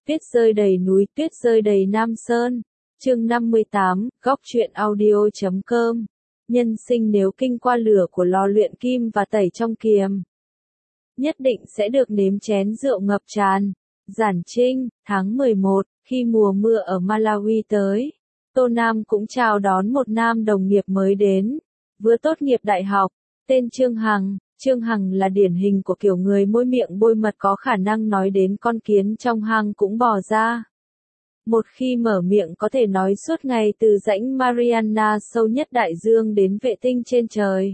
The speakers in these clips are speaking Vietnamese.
Tuyết rơi đầy núi, tuyết rơi đầy Nam Sơn. Chương 58, góc truyện audio.com. Nhân sinh nếu kinh qua lửa của lò luyện kim và tẩy trong kiềm, nhất định sẽ được nếm chén rượu ngập tràn. Giản Trinh, tháng 11, khi mùa mưa ở Malawi tới, Tô Nam cũng chào đón một nam đồng nghiệp mới đến, vừa tốt nghiệp đại học, tên Trương Hằng. Trương Hằng là điển hình của kiểu người môi miệng bôi mật, có khả năng nói đến con kiến trong hang cũng bò ra. Một khi mở miệng có thể nói suốt ngày, từ rãnh Mariana sâu nhất đại dương đến vệ tinh trên trời.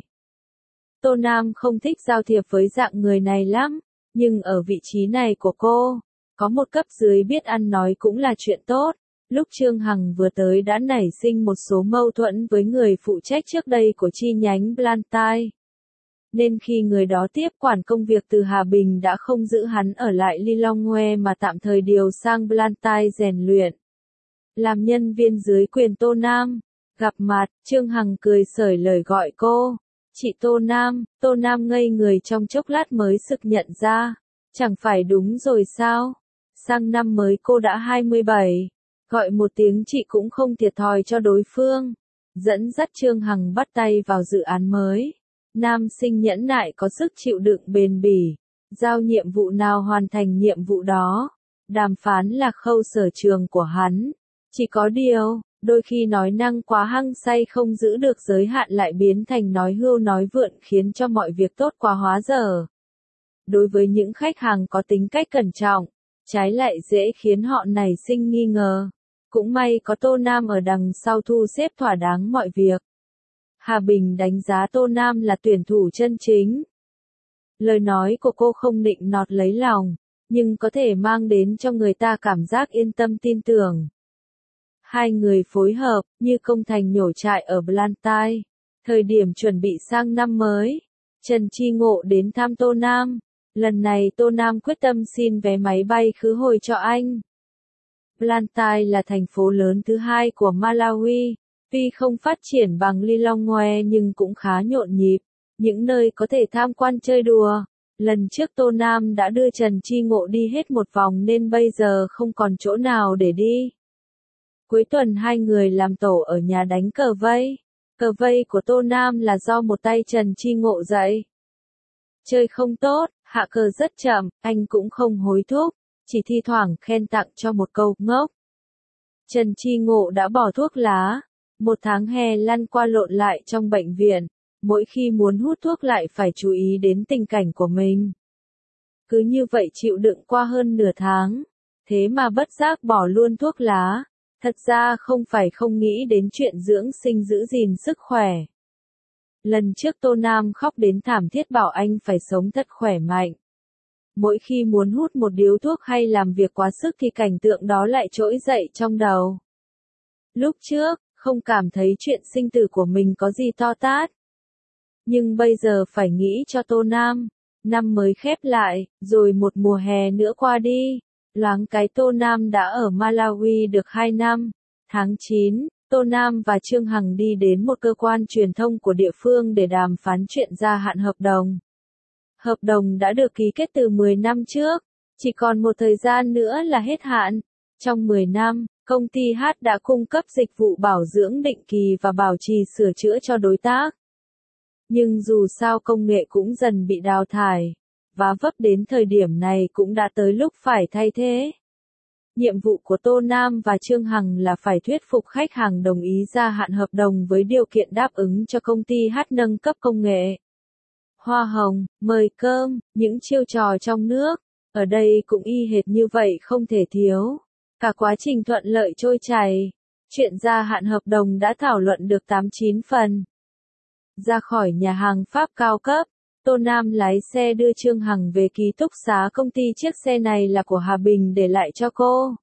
Tô Nam không thích giao thiệp với dạng người này lắm, nhưng ở vị trí này của cô, có một cấp dưới biết ăn nói cũng là chuyện tốt. Lúc Trương Hằng vừa tới đã nảy sinh một số mâu thuẫn với người phụ trách trước đây của chi nhánh Blantyre, nên khi người đó tiếp quản công việc từ Hà Bình đã không giữ hắn ở lại Lilongwe mà tạm thời điều sang Blantyre rèn luyện, làm nhân viên dưới quyền Tô Nam. Gặp mặt, Trương Hằng cười xởi lời gọi cô, chị Tô Nam. Tô Nam ngây người trong chốc lát mới sực nhận ra, chẳng phải đúng rồi sao? Sang năm mới cô đã 27, gọi một tiếng chị cũng không thiệt thòi cho đối phương. Dẫn dắt Trương Hằng bắt tay vào dự án mới. Nam sinh nhẫn nại, có sức chịu đựng bền bỉ, giao nhiệm vụ nào hoàn thành nhiệm vụ đó. Đàm phán là khâu sở trường của hắn. Chỉ có điều, đôi khi nói năng quá hăng say không giữ được giới hạn lại biến thành nói hưu nói vượn, khiến cho mọi việc tốt quá hóa dở. Đối với những khách hàng có tính cách cẩn trọng, trái lại dễ khiến họ nảy sinh nghi ngờ. Cũng may có Tô Nam ở đằng sau thu xếp thỏa đáng mọi việc. Hà Bình đánh giá Tô Nam là tuyển thủ chân chính. Lời nói của cô không nịnh nọt lấy lòng, nhưng có thể mang đến cho người ta cảm giác yên tâm tin tưởng. Hai người phối hợp, như công thành nhổ trại ở Blantyre. Thời điểm chuẩn bị sang năm mới, Trần Chi Ngộ đến thăm Tô Nam. Lần này Tô Nam quyết tâm xin vé máy bay khứ hồi cho anh. Blantyre là thành phố lớn thứ hai của Malawi. Tuy không phát triển bằng Lilongwe nhưng cũng khá nhộn nhịp, những nơi có thể tham quan chơi đùa. Lần trước Tô Nam đã đưa Trần Chi Ngộ đi hết một vòng nên bây giờ không còn chỗ nào để đi. Cuối tuần hai người làm tổ ở nhà đánh cờ vây. Cờ vây của Tô Nam là do một tay Trần Chi Ngộ dạy. Chơi không tốt, hạ cờ rất chậm, anh cũng không hối thúc, chỉ thi thoảng khen tặng cho một câu ngốc. Trần Chi Ngộ đã bỏ thuốc lá. Một tháng hè lăn qua lộn lại trong bệnh viện, mỗi khi muốn hút thuốc lại phải chú ý đến tình cảnh của mình. Cứ như vậy chịu đựng qua hơn nửa tháng, thế mà bất giác bỏ luôn thuốc lá. Thật ra không phải không nghĩ đến chuyện dưỡng sinh giữ gìn sức khỏe. Lần trước Tô Nam khóc đến thảm thiết bảo anh phải sống thật khỏe mạnh. Mỗi khi muốn hút một điếu thuốc hay làm việc quá sức thì cảnh tượng đó lại trỗi dậy trong đầu. Lúc trước, không cảm thấy chuyện sinh tử của mình có gì to tát. Nhưng bây giờ phải nghĩ cho Tô Nam. Năm mới khép lại, rồi một mùa hè nữa qua đi. Loáng cái Tô Nam đã ở Malawi được 2 năm. Tháng 9, Tô Nam và Trương Hằng đi đến một cơ quan truyền thông của địa phương để đàm phán chuyện gia hạn hợp đồng. Hợp đồng đã được ký kết từ 10 năm trước, chỉ còn một thời gian nữa là hết hạn. Trong 10 năm, công ty H đã cung cấp dịch vụ bảo dưỡng định kỳ và bảo trì sửa chữa cho đối tác. Nhưng dù sao công nghệ cũng dần bị đào thải, và vấp đến thời điểm này cũng đã tới lúc phải thay thế. Nhiệm vụ của Tô Nam và Trương Hằng là phải thuyết phục khách hàng đồng ý gia hạn hợp đồng với điều kiện đáp ứng cho công ty H nâng cấp công nghệ. Hoa hồng, mời cơm, những chiêu trò trong nước, ở đây cũng y hệt như vậy không thể thiếu. Cả quá trình thuận lợi trôi chảy, chuyện gia hạn hợp đồng đã thảo luận được 8-9 phần. Ra khỏi nhà hàng Pháp cao cấp, Tô Nam lái xe đưa Trương Hằng về ký túc xá công ty. Chiếc xe này là của Hà Bình để lại cho cô.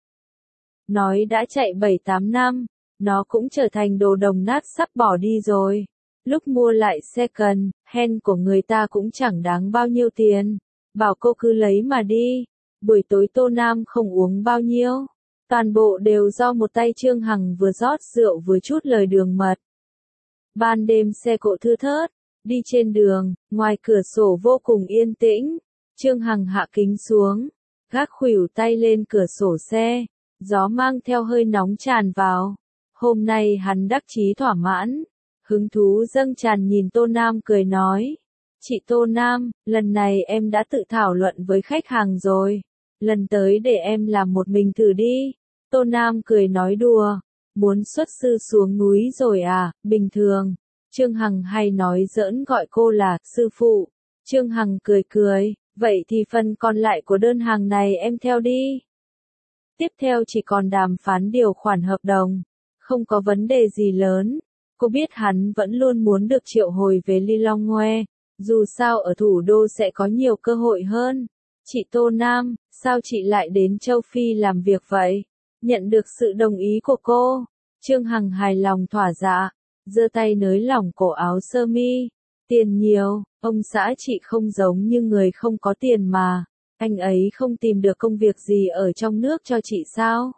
Nói đã chạy 7-8 năm, nó cũng trở thành đồ đồng nát sắp bỏ đi rồi. Lúc mua lại second hand của người ta cũng chẳng đáng bao nhiêu tiền. Bảo cô cứ lấy mà đi. Buổi tối Tô Nam không uống bao nhiêu. Toàn bộ đều do một tay Trương Hằng vừa rót rượu vừa chút lời đường mật. Ban đêm xe cộ thưa thớt, đi trên đường, ngoài cửa sổ vô cùng yên tĩnh. Trương Hằng hạ kính xuống, Gác khuỷu tay lên cửa sổ xe, gió mang theo hơi nóng tràn vào. Hôm nay hắn đắc chí thỏa mãn, hứng thú dâng tràn nhìn Tô Nam cười nói. Chị Tô Nam, lần này em đã tự thảo luận với khách hàng rồi. Lần tới để em làm một mình thử đi. Tô Nam cười nói đùa. Muốn xuất sư xuống núi rồi à, bình thường. Trương Hằng hay nói giỡn gọi cô là sư phụ. Trương Hằng cười cười, vậy thì phần còn lại của đơn hàng này em theo đi. Tiếp theo chỉ còn đàm phán điều khoản hợp đồng. Không có vấn đề gì lớn. Cô biết hắn vẫn luôn muốn được triệu hồi về Lilongwe. Dù sao ở thủ đô sẽ có nhiều cơ hội hơn. Chị Tô Nam, sao chị lại đến châu Phi làm việc vậy? Nhận được sự đồng ý của cô. Trương Hằng hài lòng thỏa dạ. Giơ tay nới lỏng cổ áo sơ mi. Tiền nhiều, ông xã chị không giống như người không có tiền mà. Anh ấy không tìm được công việc gì ở trong nước cho chị sao?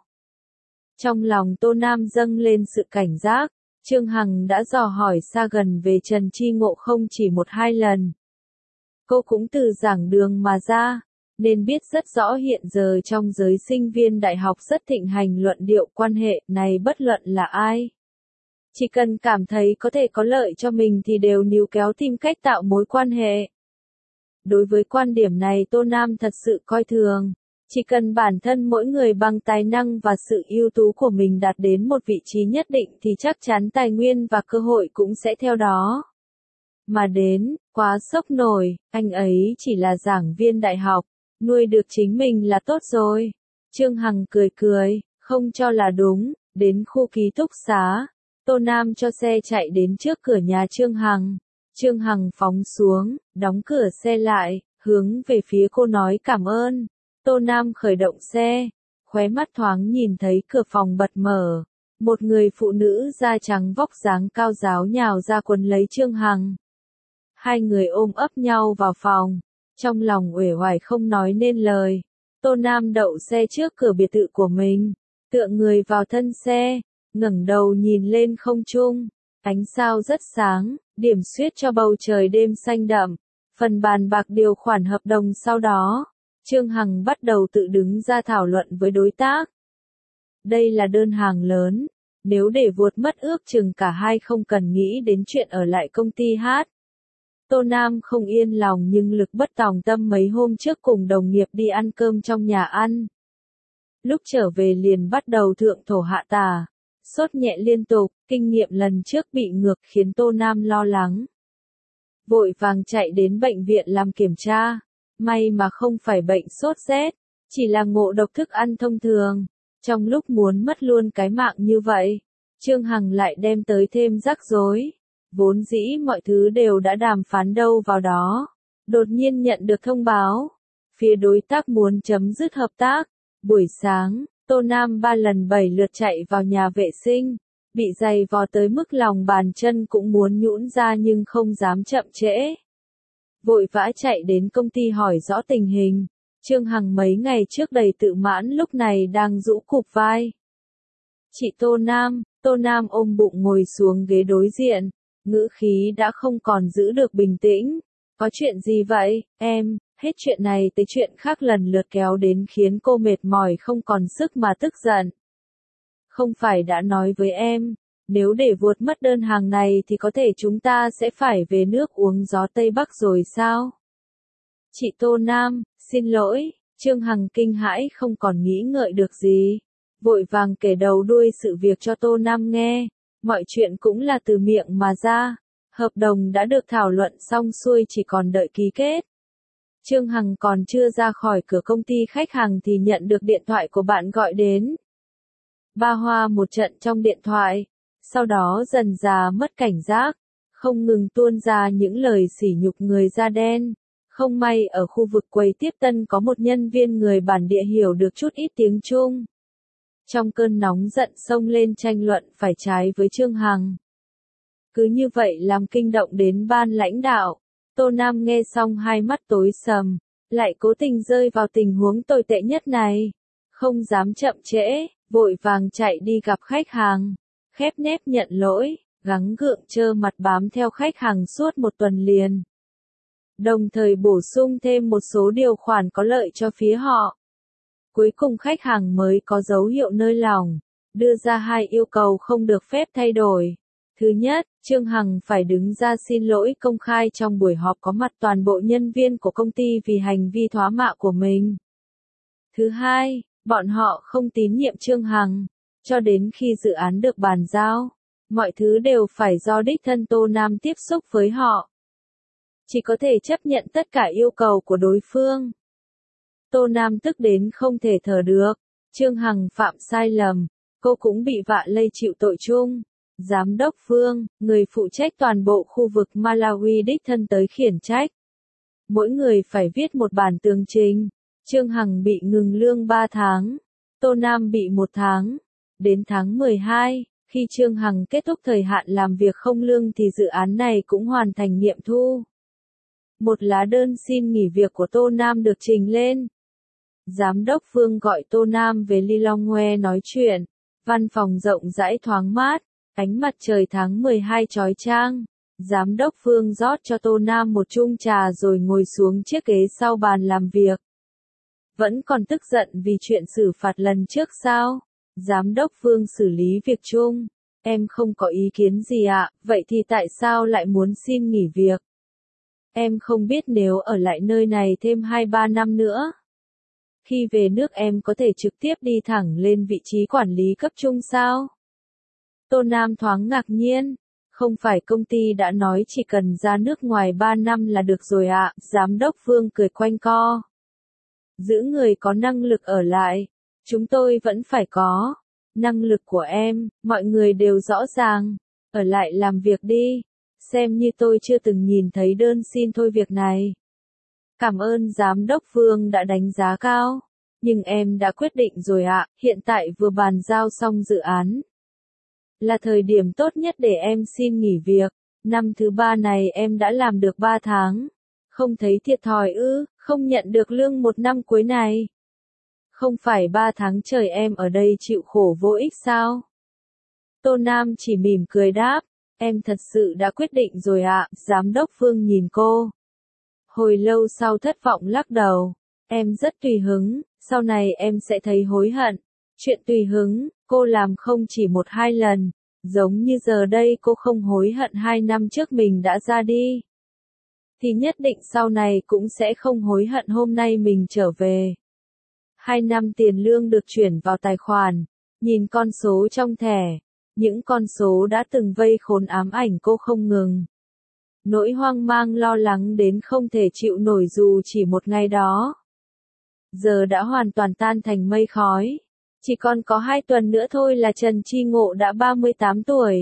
Trong lòng Tô Nam dâng lên sự cảnh giác. Trương Hằng đã dò hỏi xa gần về Trần Chi Ngộ không chỉ một hai lần. Cô cũng từ giảng đường mà ra, nên biết rất rõ hiện giờ trong giới sinh viên đại học rất thịnh hành luận điệu quan hệ này bất luận là ai. Chỉ cần cảm thấy có thể có lợi cho mình thì đều níu kéo tìm cách tạo mối quan hệ. Đối với quan điểm này Tô Nam thật sự coi thường. Chỉ cần bản thân mỗi người bằng tài năng và sự ưu tú của mình đạt đến một vị trí nhất định thì chắc chắn tài nguyên và cơ hội cũng sẽ theo đó. Mà đến, quá sốc nổi, anh ấy chỉ là giảng viên đại học, nuôi được chính mình là tốt rồi. Trương Hằng cười cười, không cho là đúng, đến khu ký túc xá. Tô Nam cho xe chạy đến trước cửa nhà Trương Hằng. Trương Hằng phóng xuống, đóng cửa xe lại, hướng về phía cô nói cảm ơn. Tô Nam khởi động xe, khóe mắt thoáng nhìn thấy cửa phòng bật mở. Một người phụ nữ da trắng vóc dáng cao ráo nhào ra quấn lấy Trương Hằng. Hai người ôm ấp nhau vào phòng, trong lòng uể oải không nói nên lời. Tô Nam đậu xe trước cửa biệt thự của mình, tựa người vào thân xe, ngẩng đầu nhìn lên không trung. Ánh sao rất sáng, điểm xuyết cho bầu trời đêm xanh đậm. Phần bàn bạc điều khoản hợp đồng sau đó, Trương Hằng bắt đầu tự đứng ra thảo luận với đối tác. Đây là đơn hàng lớn, nếu để vụt mất ước chừng cả hai không cần nghĩ đến chuyện ở lại công ty hát. Tô Nam không yên lòng nhưng lực bất tòng tâm mấy hôm trước cùng đồng nghiệp đi ăn cơm trong nhà ăn. Lúc trở về liền bắt đầu thượng thổ hạ tả, sốt nhẹ liên tục, kinh nghiệm lần trước bị ngược khiến Tô Nam lo lắng. Vội vàng chạy đến bệnh viện làm kiểm tra, may mà không phải bệnh sốt rét, chỉ là ngộ độc thức ăn thông thường. Trong lúc muốn mất luôn cái mạng như vậy, Trương Hằng lại đem tới thêm rắc rối. Vốn dĩ mọi thứ đều đã đàm phán đâu vào đó. Đột nhiên nhận được thông báo. Phía đối tác muốn chấm dứt hợp tác. Buổi sáng, Tô Nam 3 lần 7 lượt chạy vào nhà vệ sinh. Bị giày vò tới mức lòng bàn chân cũng muốn nhũn ra nhưng không dám chậm trễ. Vội vã chạy đến công ty hỏi rõ tình hình. Trương Hằng mấy ngày trước đầy tự mãn lúc này đang rũ cụp vai. Chị Tô Nam ôm bụng ngồi xuống ghế đối diện. Ngữ khí đã không còn giữ được bình tĩnh. Có chuyện gì vậy, em? Hết chuyện này tới chuyện khác lần lượt kéo đến khiến cô mệt mỏi không còn sức mà tức giận. Không phải đã nói với em, nếu để vụt mất đơn hàng này thì có thể chúng ta sẽ phải về nước uống gió Tây Bắc rồi sao? Chị Tô Nam, xin lỗi, Trương Hằng kinh hãi không còn nghĩ ngợi được gì. Vội vàng kể đầu đuôi sự việc cho Tô Nam nghe. Mọi chuyện cũng là từ miệng mà ra. Hợp đồng đã được thảo luận xong xuôi chỉ còn đợi ký kết. Trương Hằng còn chưa ra khỏi cửa công ty khách hàng thì nhận được điện thoại của bạn gọi đến. Ba hoa một trận trong điện thoại, sau đó dần dà mất cảnh giác, không ngừng tuôn ra những lời sỉ nhục người da đen. Không may ở khu vực quầy tiếp tân có một nhân viên người bản địa hiểu được chút ít tiếng Trung. Trong cơn nóng giận xông lên tranh luận phải trái với Trương Hằng. Cứ như vậy làm kinh động đến ban lãnh đạo. Tô Nam nghe xong hai mắt tối sầm, lại cố tình rơi vào tình huống tồi tệ nhất này. Không dám chậm trễ, vội vàng chạy đi gặp khách hàng. Khép nép nhận lỗi, gắng gượng trơ mặt bám theo khách hàng suốt một tuần liền. Đồng thời bổ sung thêm một số điều khoản có lợi cho phía họ. Cuối cùng khách hàng mới có dấu hiệu nới lỏng, đưa ra 2 yêu cầu không được phép thay đổi. Thứ nhất, Trương Hằng phải đứng ra xin lỗi công khai trong buổi họp có mặt toàn bộ nhân viên của công ty vì hành vi thóa mạ của mình. Thứ hai, bọn họ không tín nhiệm Trương Hằng, cho đến khi dự án được bàn giao, mọi thứ đều phải do đích thân Tô Nam tiếp xúc với họ. Chỉ có thể chấp nhận tất cả yêu cầu của đối phương. Tô Nam tức đến không thể thở được, Trương Hằng phạm sai lầm, cô cũng bị vạ lây chịu tội chung. Giám đốc Phương, người phụ trách toàn bộ khu vực Malawi đích thân tới khiển trách. Mỗi người phải viết một bản tường trình. Trương Hằng bị ngừng lương 3 tháng, Tô Nam bị 1 tháng. Đến tháng 12, khi Trương Hằng kết thúc thời hạn làm việc không lương thì dự án này cũng hoàn thành nghiệm thu. Một lá đơn xin nghỉ việc của Tô Nam được trình lên. Giám đốc Phương gọi Tô Nam về Lilongwe nói chuyện. Văn phòng rộng rãi thoáng mát, ánh mặt trời tháng 12 chói chang. Giám đốc Phương rót cho Tô Nam một chung trà rồi ngồi xuống chiếc ghế sau bàn làm việc. Vẫn còn tức giận vì chuyện xử phạt lần trước sao? Giám đốc Phương xử lý việc chung. Em không có ý kiến gì ạ, vậy thì tại sao lại muốn xin nghỉ việc? Em không biết nếu ở lại nơi này thêm 2-3 năm nữa. Khi về nước em có thể trực tiếp đi thẳng lên vị trí quản lý cấp trung sao? Tô Nam thoáng ngạc nhiên. Không phải công ty đã nói chỉ cần ra nước ngoài 3 năm là được rồi ạ, giám đốc Phương cười quanh co. Giữ người có năng lực ở lại, chúng tôi vẫn phải có. Năng lực của em, mọi người đều rõ ràng, ở lại làm việc đi, xem như tôi chưa từng nhìn thấy đơn xin thôi việc này. Cảm ơn giám đốc Phương đã đánh giá cao, nhưng em đã quyết định rồi ạ, hiện tại vừa bàn giao xong dự án. Là thời điểm tốt nhất để em xin nghỉ việc, năm thứ 3 này em đã làm được 3 tháng. Không thấy thiệt thòi ư, không nhận được lương 1 năm cuối này. Không phải 3 tháng trời em ở đây chịu khổ vô ích sao? Tô Nam chỉ mỉm cười đáp, em thật sự đã quyết định rồi ạ, giám đốc Phương nhìn cô. Hồi lâu sau thất vọng lắc đầu, em rất tùy hứng, sau này em sẽ thấy hối hận. Chuyện tùy hứng, cô làm không chỉ 1-2 lần, giống như giờ đây cô không hối hận 2 năm trước mình đã ra đi. Thì nhất định sau này cũng sẽ không hối hận hôm nay mình trở về. 2 năm tiền lương được chuyển vào tài khoản, nhìn con số trong thẻ, những con số đã từng vây khốn ám ảnh cô không ngừng. Nỗi hoang mang lo lắng đến không thể chịu nổi dù chỉ một ngày đó. Giờ đã hoàn toàn tan thành mây khói. Chỉ còn có 2 tuần nữa thôi là Trần Chi Ngộ đã 38 tuổi.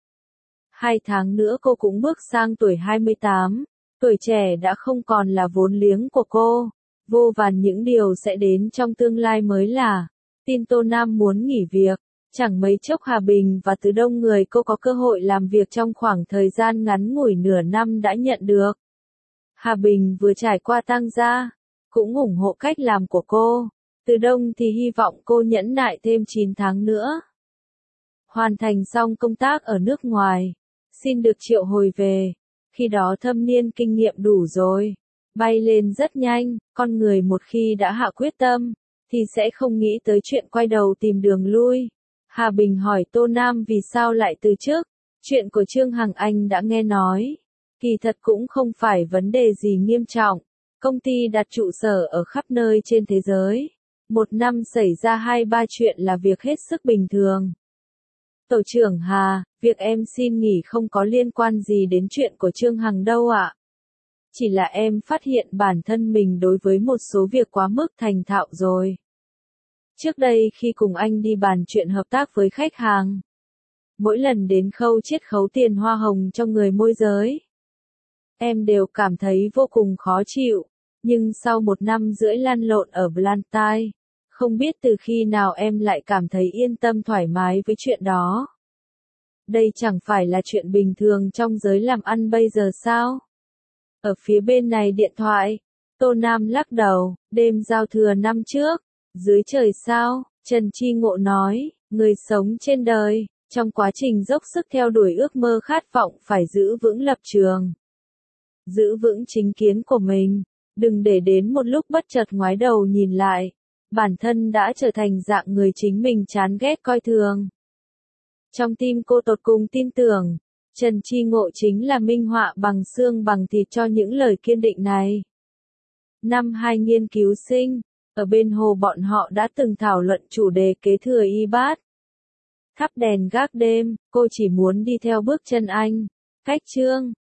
2 tháng nữa cô cũng bước sang tuổi 28. Tuổi trẻ đã không còn là vốn liếng của cô. Vô vàn những điều sẽ đến trong tương lai mới là. Tin Tô Nam muốn nghỉ việc. Chẳng mấy chốc Hà Bình và Từ Đông người cô có cơ hội làm việc trong khoảng thời gian ngắn ngủi nửa năm đã nhận được. Hà Bình vừa trải qua tang gia, cũng ủng hộ cách làm của cô. Từ Đông thì hy vọng cô nhẫn nại thêm 9 tháng nữa. Hoàn thành xong công tác ở nước ngoài, xin được triệu hồi về. Khi đó thâm niên kinh nghiệm đủ rồi, bay lên rất nhanh, con người một khi đã hạ quyết tâm, thì sẽ không nghĩ tới chuyện quay đầu tìm đường lui. Hà Bình hỏi Tô Nam vì sao lại từ chức, chuyện của Trương Hằng anh đã nghe nói. Kỳ thật cũng không phải vấn đề gì nghiêm trọng, công ty đặt trụ sở ở khắp nơi trên thế giới. 1 năm xảy ra 2-3 chuyện là việc hết sức bình thường. Tổ trưởng Hà, việc em xin nghỉ không có liên quan gì đến chuyện của Trương Hằng đâu ạ. Chỉ là em phát hiện bản thân mình đối với một số việc quá mức thành thạo rồi. Trước đây khi cùng anh đi bàn chuyện hợp tác với khách hàng, mỗi lần đến khâu chiết khấu tiền hoa hồng cho người môi giới, em đều cảm thấy vô cùng khó chịu. Nhưng sau 1 năm rưỡi lăn lộn ở Blantyre, không biết từ khi nào em lại cảm thấy yên tâm thoải mái với chuyện đó. Đây chẳng phải là chuyện bình thường trong giới làm ăn bây giờ sao? Ở phía bên này điện thoại, Tô Nam lắc đầu, đêm giao thừa năm trước, dưới trời sao, Trần Chi Ngộ nói, người sống trên đời, trong quá trình dốc sức theo đuổi ước mơ khát vọng phải giữ vững lập trường. Giữ vững chính kiến của mình, đừng để đến một lúc bất chợt ngoái đầu nhìn lại. bản thân đã trở thành dạng người chính mình chán ghét coi thường. Trong tim cô tột cùng tin tưởng, Trần Chi Ngộ chính là minh họa bằng xương bằng thịt cho những lời kiên định này. Năm 2 nghiên cứu sinh, ở bên hồ bọn họ đã từng thảo luận chủ đề kế thừa y bát. Thắp đèn gác đêm, cô chỉ muốn đi theo bước chân anh. Cách chương